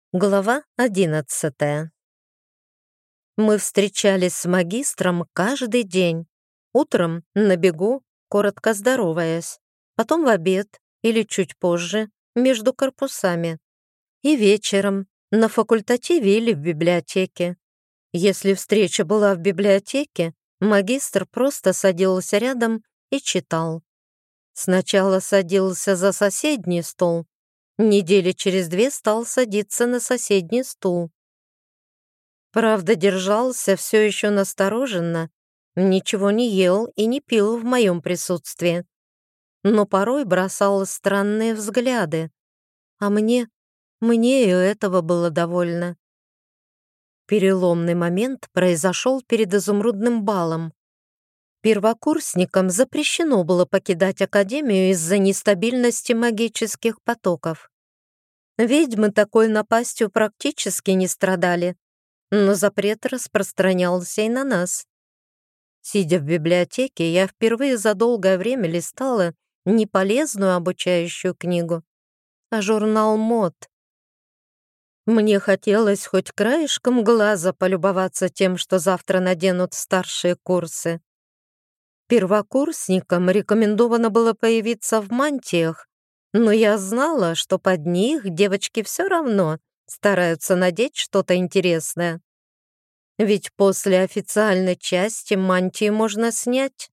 Глава 11. Мы встречались с магистром каждый день. Утром на бегу, коротко здороваясь, потом в обед или чуть позже, между корпусами. И вечером, на факультативе или в библиотеке. Если встреча была в библиотеке, магистр просто садился рядом и читал. Сначала садился за соседний стол, недели через 2 стал садиться на соседний стул. Правда, держался все еще настороженно, ничего не ел и не пил в моем присутствии, но порой бросал странные взгляды, а мне и этого было довольно. Переломный момент произошел перед изумрудным балом. Первокурсникам запрещено было покидать академию из-за нестабильности магических потоков. Ведьмы такой напастью практически не страдали, но запрет распространялся и на нас. Сидя в библиотеке, я впервые за долгое время листала не полезную обучающую книгу, а журнал мод. Мне хотелось хоть краешком глаза полюбоваться тем, что завтра наденут старшие курсы. Первокурсникам рекомендовано было появиться в мантиях, но я знала, что под них девочки все равно стараются надеть что-то интересное. Ведь после официальной части мантии можно снять.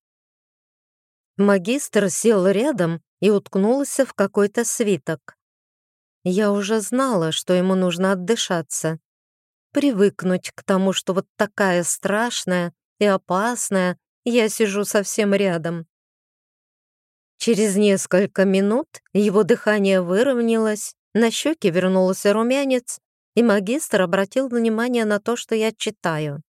Магистр сел рядом и уткнулся в какой-то свиток. Я уже знала, что ему нужно отдышаться, привыкнуть к тому, что вот такая страшная и опасная я сижу совсем рядом. Через несколько минут его дыхание выровнялось, на щеке вернулся румянец, и магистр обратил внимание на то, что я читаю.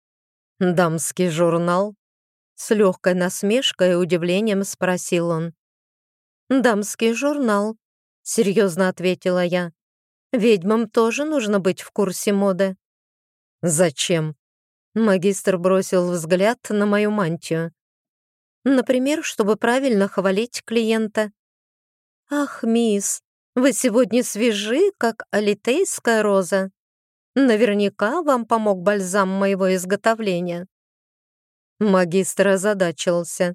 «Дамский журнал?» С легкой насмешкой и удивлением спросил он. «Дамский журнал», — серьезно ответила я. «Ведьмам тоже нужно быть в курсе моды». «Зачем?» Магистр бросил взгляд на мою мантию. «Например, чтобы правильно хвалить клиента». «Ах, мисс, вы сегодня свежи, как алитейская роза. Наверняка вам помог бальзам моего изготовления». Магистр озадачился.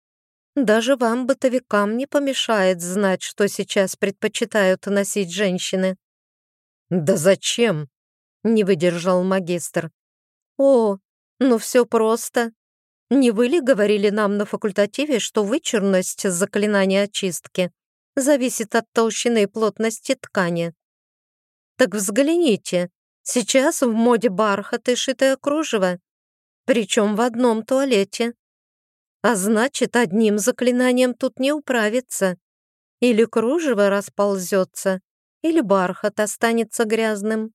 «Даже вам, бытовикам, не помешает знать, что сейчас предпочитают носить женщины». «Да зачем?» — не выдержал магистр. «О, ну все просто. Не вы ли говорили нам на факультативе, что вычурность заклинания очистки зависит от толщины и плотности ткани? Так взгляните, сейчас в моде бархат и шитое кружево, причем в одном туалете. А значит, одним заклинанием тут не управиться. Или кружево расползется, или бархат останется грязным».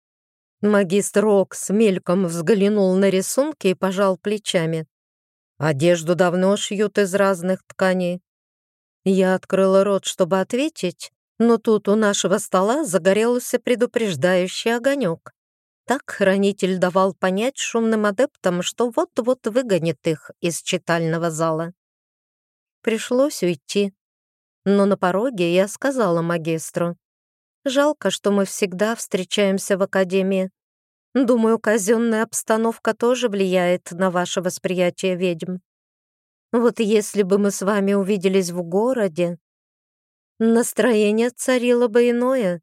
Магистр Окс мельком взглянул на рисунки и пожал плечами. «Одежду давно шьют из разных тканей». Я открыла рот, чтобы ответить, но тут у нашего стола загорелся предупреждающий огонек. Так хранитель давал понять шумным адептам, что вот-вот выгонит их из читального зала. Пришлось уйти. Но на пороге я сказала магистру: «Жалко, что мы всегда встречаемся в академии. Думаю, казенная обстановка тоже влияет на ваше восприятие ведьм. Вот если бы мы с вами увиделись в городе, настроение царило бы иное».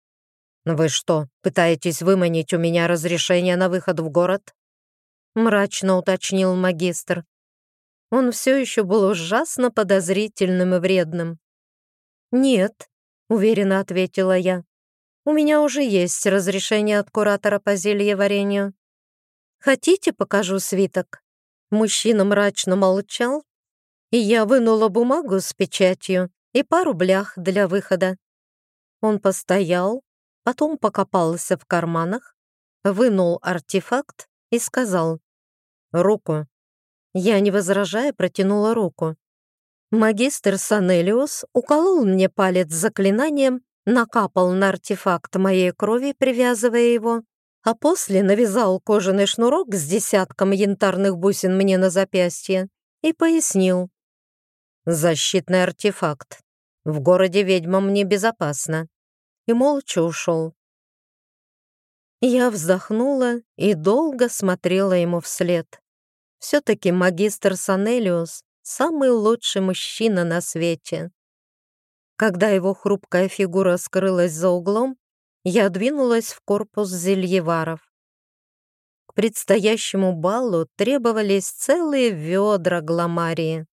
«Вы что, пытаетесь выманить у меня разрешение на выход в город?» мрачно уточнил магистр. Он все еще был ужасно подозрительным и вредным. «Нет», — уверенно ответила я. «У меня уже есть разрешение от куратора по зельеварению. Хотите, покажу свиток?» Мужчина мрачно молчал, и я вынула бумагу с печатью и пару блях для выхода. Он постоял, потом покопался в карманах, вынул артефакт и сказал: «Руку». Я, не возражая, протянула руку. Магистр Санелиус уколол мне палец заклинанием, накапал на артефакт моей крови, привязывая его, а после навязал кожаный шнурок с десятком янтарных бусин мне на запястье и пояснил: «Защитный артефакт. В городе ведьмам небезопасно». И молча ушел. Я вздохнула и долго смотрела ему вслед. Все-таки магистр Санелиус — самый лучший мужчина на свете. Когда его хрупкая фигура скрылась за углом, я двинулась в корпус зельеваров. К предстоящему балу требовались целые ведра гламарии.